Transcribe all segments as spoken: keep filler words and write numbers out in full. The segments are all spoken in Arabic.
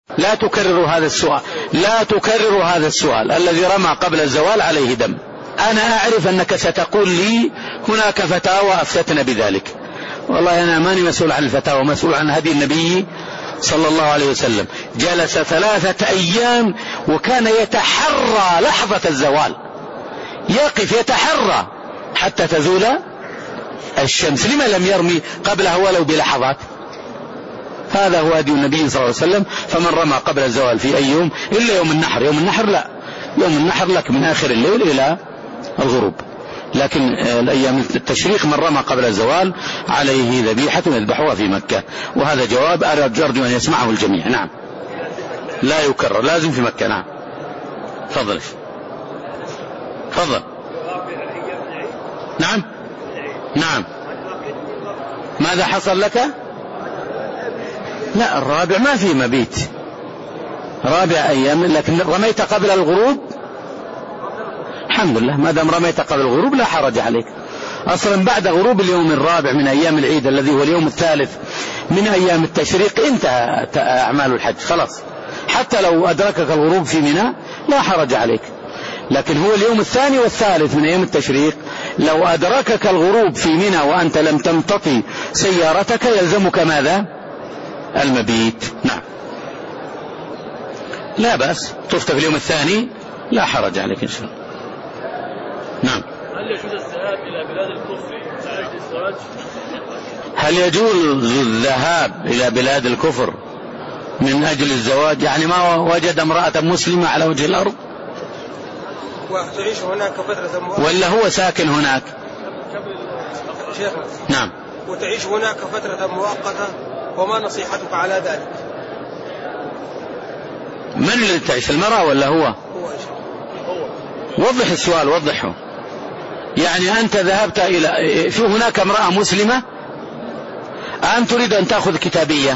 لا تكرر هذا السؤال، لا تكرر هذا السؤال. الذي رمى قبل الزوال عليه دم. أنا أعرف أنك ستقول لي هناك فتاوى أفتتنا بذلك. والله أنا ماني مسؤول عن الفتاوى، مسؤول عن هدي النبي صلى الله عليه وسلم. جلس ثلاثة أيام وكان يتحرى لحظة الزوال، يقف يتحرى حتى تزول الشمس. لما لم يرمي قبلها ولو بلحظات؟ هذا هو هدي النبي صلى الله عليه وسلم. فمن رمى قبل الزوال في أي يوم إلا يوم النحر. يوم النحر لا، يوم النحر لك من آخر الليل إلى الغروب، لكن الأيام التشريق من رمى قبل الزوال عليه ذبيحة يذبحها في مكة. وهذا جواب أرجو أن يسمعه الجميع. نعم، لا يكرر، لازم في مكة. نعم، تفضل تفضل. نعم نعم. ماذا حصل لك؟ لا، الرابع ما في مبيت، رابع أيام، لكن رميت قبل الغروب الحمد لله. ما دام رميت قبل الغروب لا حرج عليك. أصلا بعد غروب اليوم الرابع من أيام العيد الذي هو اليوم الثالث من أيام التشريق انتهى أعمال الحج خلاص. حتى لو أدركك الغروب في منى لا حرج عليك، لكن هو اليوم الثاني والثالث من أيام التشريق لو أدركك الغروب في منى وأنت لم تمتطي سيارتك يلزمك ماذا؟ المبيت. نعم، لا بأس، طفت في اليوم الثاني لا حرج عليك إن شاء الله. نعم. هل يجوز الذهاب إلى بلاد الكفر لأجل الزواج؟ هل يجوز الذهاب إلى بلاد الكفر من أجل الزواج؟ يعني ما وجد امرأة مسلمة على وجه الأرض وتعيش هناك فترة مؤقتة، ولا هو ساكن هناك؟ شيخنا نعم. وتعيش هناك فترة مؤقتة، وما نصيحتك على ذلك؟ من الذي تعيش، المرأة ولا هو؟ هو. وضح السؤال، وضحه. يعني أنت ذهبت إلى في هناك امرأة مسلمة أم تريد أن تأخذ كتابية؟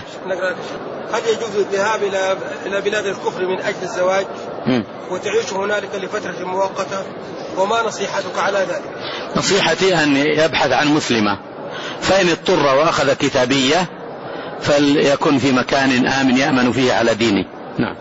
هل يجوز الذهاب إلى إلى بلاد الكفر من أجل الزواج م. وتعيش هنالك لفترة مؤقتة، وما نصيحتك على ذلك؟ نصيحتي أن يبحث عن مسلمة، فإن اضطر وأخذ كتابية فليكن في مكان آمن يأمن فيه على دينه. نعم.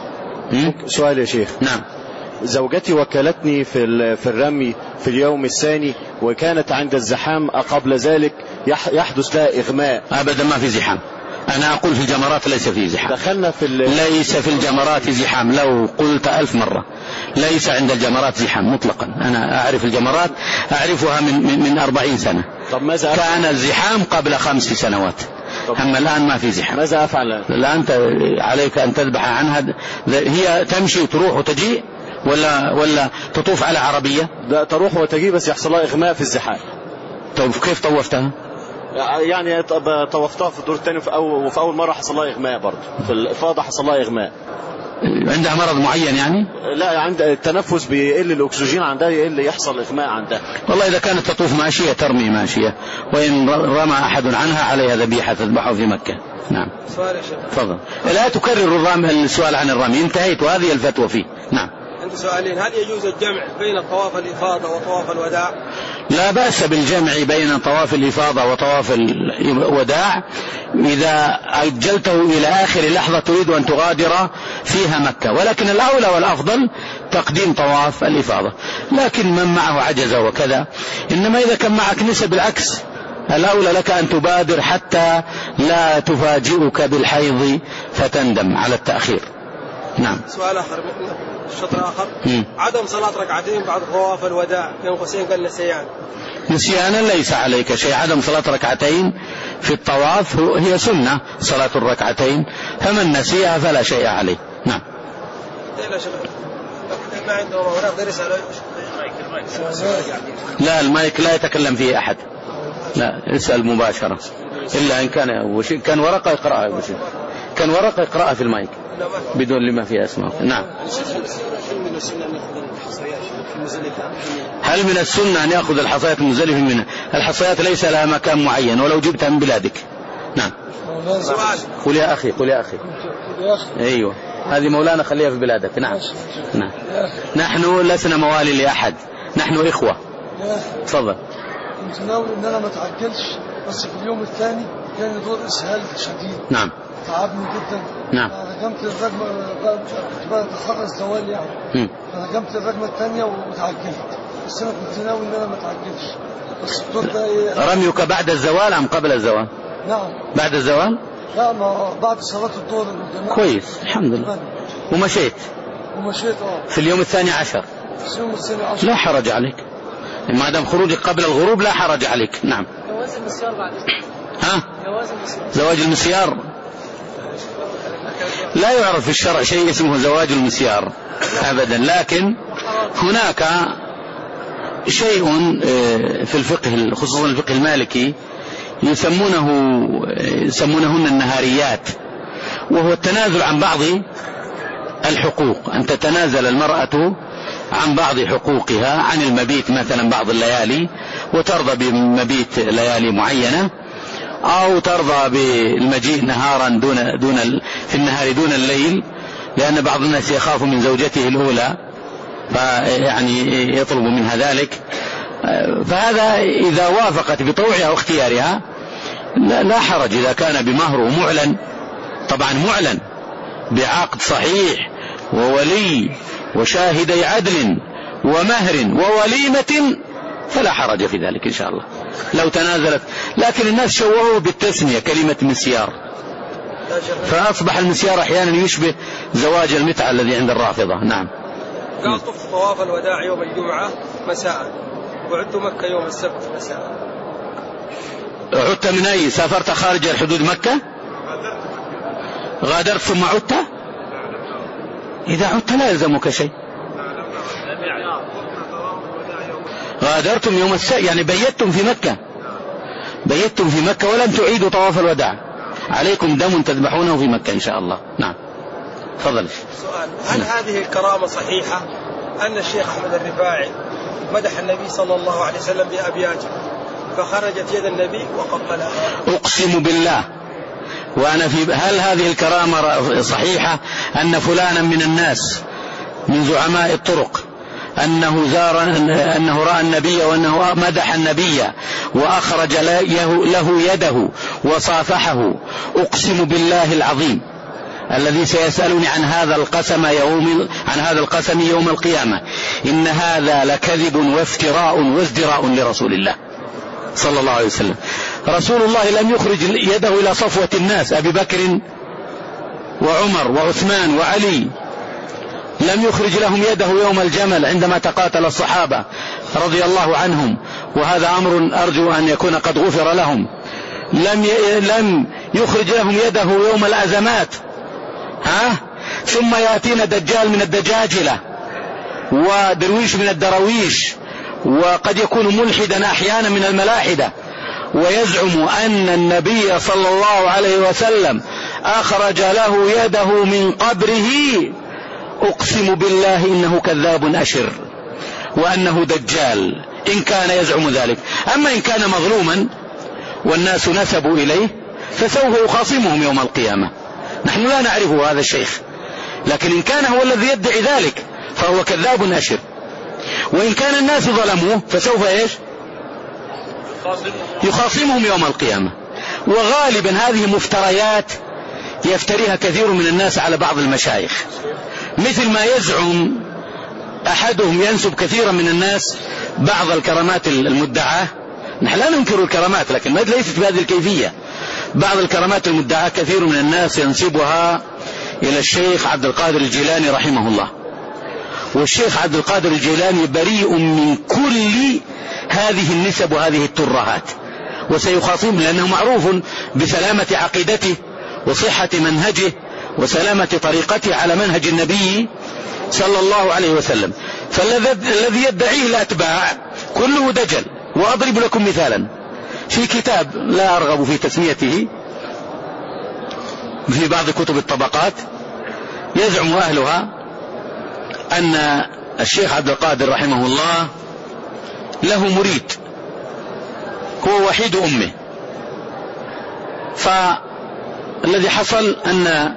سؤال يا شيخ. نعم. زوجتي وكلتني في في الرمي في اليوم الثاني، وكانت عند الزحام قبل ذلك يحدث لها إغماء. أبدا ما في زحام، أنا أقول في الجمرات ليس في زحام. دخلنا في ليس في الجمرات زحام، لو قلت ألف مرة ليس عند الجمرات زحام مطلقا. أنا أعرف الجمرات، أعرفها من من, من أربعين سنة. طب ماذا أفعل؟ كان الزحام قبل خمس سنوات، أما الآن ما في زحام. ماذا أفعل؟ لا، أنت عليك أن تذبح عنها. هي تمشي وتروح وتجي ولا ولا تطوف على عربية؟ لا، تروح وتجي بس يحصل لها إغماء في الزحام. طيب كيف طوفتها؟ يعني طوفتها في الدور الثاني، وفي أول مرة حصل لها إغماء برضه، في الإفاضة حصل لها إغماء. عندها مرض معين يعني؟ لا، عند التنفس بيقل، الأكسجين عندها يقل، يحصل إغماء عندها. والله إذا كانت تطوف ماشية ترمي ماشية، وإن رمى أحد عنها عليها ذبيحة تذبحه في مكة. نعم. سؤال يا شيخ. تفضل. لا تكرر الرمي، السؤال عن الرمي انتهيت وهذه الفتوى فيه. نعم. عندي سؤالين. هل يجوز الجمع بين طواف الإفاضة وطواف الوداع؟ لا بأس بالجمع بين طواف الإفاضة وطواف الوداع إذا أجلته إلى آخر لحظة تريد أن تغادر فيها مكة، ولكن الأولى والأفضل تقديم طواف الإفاضة. لكن من معه عجزة وكذا، إنما إذا كان معك نسب بالعكس الأولى لك أن تبادر حتى لا تفاجئك بالحيض فتندم على التأخير. نعم. سؤال آخر، شطر آخر. م. عدم صلاة ركعتين بعد طواف الوداع بين قوسين قال نسيان. نسيانا ليس عليك شيء. عدم صلاة ركعتين في الطواف هي سنة صلاة الركعتين، فمن نسيها فلا شيء عليه. نعم. لا، المايك لا يتكلم فيه أحد، لا اسأل مباشرة، إلا إن كان كان ورقة يقرأها، كان ورقة يقرأها في المايك بدون لما فيها اسمه. نعم. هل من السنة أن يأخذ الحصيات المزدلفة منها؟ الحصيات ليس لها مكان معين ولو جبتها من بلادك. نعم. قل يا أخي، قل يا أخي. أيوة، هذه مولانا خليها في بلادك. نعم. نعم. نحن لسنا موالي لأحد، نحن إخوة. تفضل. كنت ناوي إن أنا ما تعجلش، بس في اليوم الثاني كان دور إسهال شديد. نعم. تعبني جدا. نعم. رجمت الرجمة، كنت بتحرى الزوال يعني، فرجمت الرجمة الثانية وتعجلت، بس أنا كنت ناوي إن أنا ما أتعجلش، بس الدكتور ده إيه؟ رميك بعد الزوال أم قبل الزوال؟ نعم بعد الزوال؟ لا، ما بعد صلاة الظهر الجماعة. كويس الحمد لله. ومشيت؟ ومشيت اه في اليوم الثاني عشر؟ في اليوم الثاني عشر. لا حرج عليك ما دام خروجك قبل الغروب، لا حرج عليك. نعم. جواز المسيار بعد ها؟ جواز المسيار. زواج المسيار لا يعرف في الشرع شيء اسمه زواج المسيار أبدا، لكن هناك شيء في الفقه خصوصا الفقه المالكي يسمونه يسمونهن النهاريات، وهو التنازل عن بعض الحقوق، أن تتنازل المرأة عن بعض حقوقها، عن المبيت مثلا بعض الليالي وترضى بمبيت ليالي معينة، أو ترضى بالمجيء نهارا دون دون في النهار دون الليل، لأن بعض الناس يخاف من زوجته الأولى فيعني يطلب منها ذلك. فهذا إذا وافقت بطوعها واختيارها لا حرج، إذا كان بمهر ومعلن، طبعا معلن بعقد صحيح وولي وشاهدي عدل ومهر ووليمة فلا حرج في ذلك إن شاء الله لو تنازلت. لكن الناس شوهوا بالتسمية كلمة مسيار، فأصبح المسيار أحيانا يشبه زواج المتعة الذي عند الرافضة. نعم. قال طفت طواف الوداع يوم الجمعة مساء، وعدت مكة يوم السبت مساء. عدت من أي؟ سافرت خارج الحدود مكة؟ غادرت ثم عدت؟ إذا عدت لا يلزمك شيء. غادرتم يوم السبت يعني بيتم في مكة، بيتم في مكة ولم تعيدوا طواف الوداع، عليكم دم تذبحونه في مكة إن شاء الله. نعم. تفضل. سؤال: هل هذه الكرامة صحيحة أن الشيخ أحمد الرفاعي مدح النبي صلى الله عليه وسلم بأبياته فخرجت يد النبي وقبلها؟ أقسم بالله وأنا في هل هذه الكرامة صحيحة أن فلانا من الناس من زعماء الطرق أنه زار أنه رأى النبي وأنه مدح النبي وأخرج له يده وصافحه؟ أقسم بالله العظيم الذي سيسألني عن هذا القسم يوم عن هذا القسم يوم القيامة إن هذا لكذب وافتراء وازدراء لرسول الله صلى الله عليه وسلم. رسول الله لم يخرج يده إلى صفوة الناس أبي بكر وعمر وعثمان وعلي، لم يخرج لهم يده يوم الجمل عندما تقاتل الصحابة رضي الله عنهم، وهذا أمر أرجو أن يكون قد غفر لهم. لم لم يخرج لهم يده يوم الأزمات، ها؟ ثم يأتينا دجال من الدجاجلة ودرويش من الدرويش، وقد يكون ملحدا أحيانا من الملاحدة، ويزعم أن النبي صلى الله عليه وسلم أخرج له يده من قبره. أقسم بالله إنه كذاب أشر وأنه دجال إن كان يزعم ذلك. أما إن كان مظلوما والناس نسبوا إليه فسوف يخاصمهم يوم القيامة. نحن لا نعرف هذا الشيخ، لكن إن كان هو الذي يدعي ذلك فهو كذاب أشر، وإن كان الناس ظلموه فسوف إيش؟ يخاصمهم يوم القيامة. وغالبا هذه مفتريات يفتريها كثير من الناس على بعض المشايخ، مثل ما يزعم أحدهم ينسب كثيرا من الناس بعض الكرامات المدعاة. نحن لا ننكر الكرامات لكن ليست بهذه الكيفية. بعض الكرامات المدعاة كثير من الناس ينسبها إلى الشيخ عبد القادر الجيلاني رحمه الله، والشيخ عبد القادر الجيلاني بريء من كل هذه النسب وهذه الترهات، وسيخاصم لأنه معروف بسلامة عقيدته وصحة منهجه وسلامة طريقته على منهج النبي صلى الله عليه وسلم. فالذي يدعيه الأتباع كله دجل. وأضرب لكم مثالا في كتاب لا أرغب في تسميته في بعض كتب الطبقات، يزعم أهلها أن الشيخ عبد القادر رحمه الله له مريد هو وحيد أمه، فالذي حصل أن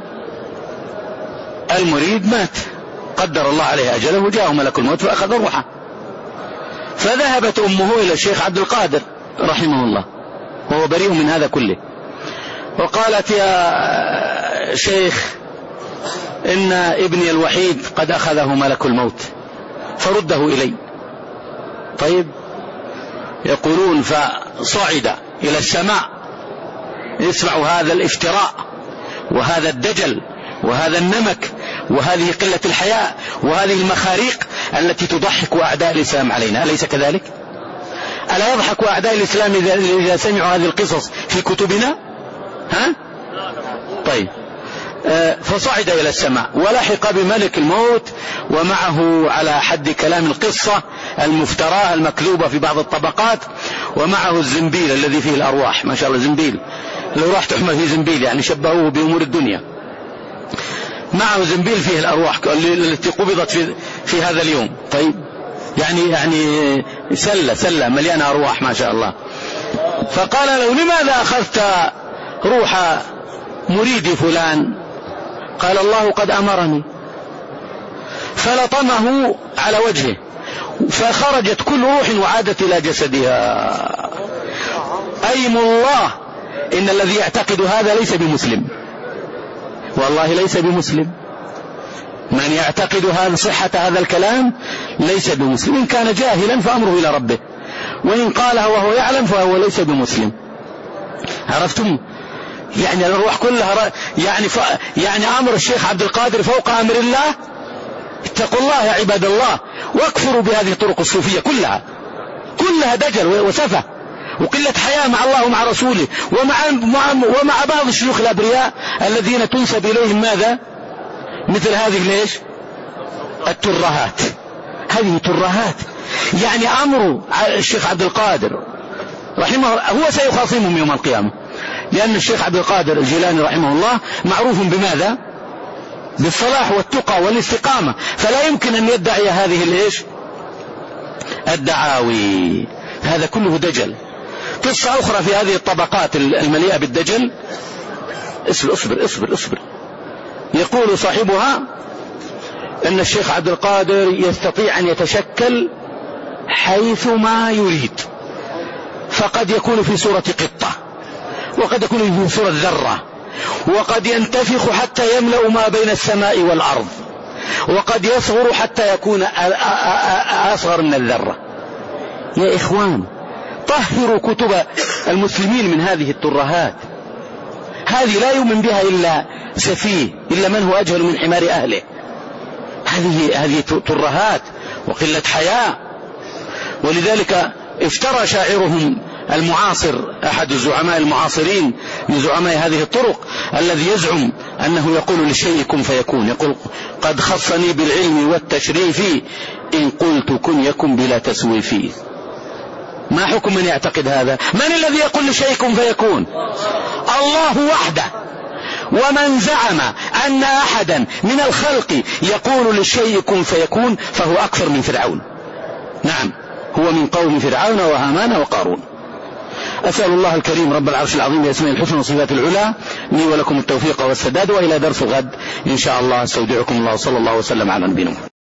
المريد مات، قدر الله عليه أجله وجاءه ملك الموت فأخذ روحه، فذهبت أمه إلى الشيخ عبد القادر رحمه الله وهو بريء من هذا كله، وقالت: يا شيخ إن ابني الوحيد قد أخذه ملك الموت فرده إلي. طيب، يقولون فصعد إلى السماء يسمع هذا الافتراء وهذا الدجل وهذا النمك وهذه قلة الحياء وهذه المخاريق التي تضحك أعداء الإسلام علينا، أليس كذلك؟ ألا يضحك أعداء الإسلام إذا سمعوا هذه القصص في كتبنا؟ ها؟ طيب، فصعد إلى السماء ولحق بملك الموت ومعه على حد كلام القصة المفتراة المكذوبة في بعض الطبقات، ومعه الزنبيل الذي فيه الأرواح. ما شاء الله، زنبيل لو راح تحمل فيه زنبيل، يعني شبهوه بأمور الدنيا. معه زنبيل فيه الأرواح التي قبضت في, في هذا اليوم. طيب، يعني يعني سلة سلة مليانة أرواح ما شاء الله. فقال له: لماذا أخذت روح مريد فلان؟ قال: الله قد أمرني. فلطمه على وجهه فخرجت كل روح وعادت إلى جسدها. أيم الله إن الذي يعتقد هذا ليس بمسلم، والله ليس بمسلم. من يعتقد هذا صحة هذا الكلام ليس بمسلم، إن كان جاهلا فأمره إلى ربه، وإن قالها وهو يعلم فهو ليس بمسلم. عرفتم؟ يعني الروح كلها يعني ف... يعني أمر الشيخ عبد القادر فوق أمر الله. اتقوا الله يا عباد الله، واكفروا بهذه الطرق الصوفية كلها، كلها دجل وسفة وقلة حياة مع الله ومع رسوله ومع, ومع بعض الشيوخ الأبرياء الذين تنسب إليهم ماذا؟ مثل هذه ليش؟ الترهات. هذه ترهات. يعني أمر الشيخ عبد القادر رحمه الله هو سيخاصمهم يوم القيامة، لأن الشيخ عبد القادر الجيلاني رحمه الله معروف بماذا؟ بالصلاح والتقى والاستقامة، فلا يمكن أن يدعي هذه الإيش؟ الدعاوي. هذا كله دجل. قصة أخرى في هذه الطبقات المليئة بالدجل، اصبر اصبر اصبر اصبر يقول صاحبها أن الشيخ عبد القادر يستطيع أن يتشكل حيثما يريد، فقد يكون في صورة قطة، وقد يكون في صورة ذرة، وقد ينتفخ حتى يملأ ما بين السماء والأرض، وقد يصغر حتى يكون أصغر من الذرة. يا إخوان، طهروا كتب المسلمين من هذه الترهات. هذه لا يؤمن بها إلا سفيه، إلا من هو أجهل من حمار أهله. هذه هذه ترهات وقلة حياء. ولذلك افترى شاعرهم المعاصر، أحد الزعماء المعاصرين من زعماء هذه الطرق، الذي يزعم أنه يقول للشيء كن فيكون، يقول: قد خصني بالعلم والتشريف إن قلت كن يكن بلا تسويف. ما حكم من يعتقد هذا؟ من الذي يقول للشيء كن فيكون؟ الله وحده. ومن زعم أن أحدا من الخلق يقول للشيء كن فيكون فهو أكثر من فرعون. نعم، هو من قوم فرعون وهامان وقارون. أسأل الله الكريم رب العرش العظيم بأسماء الحسنى وصفات العلى لي ولكم التوفيق والسداد، وإلى درس غد إن شاء الله. استودعكم الله، صلى الله وسلم على نبينا محمد.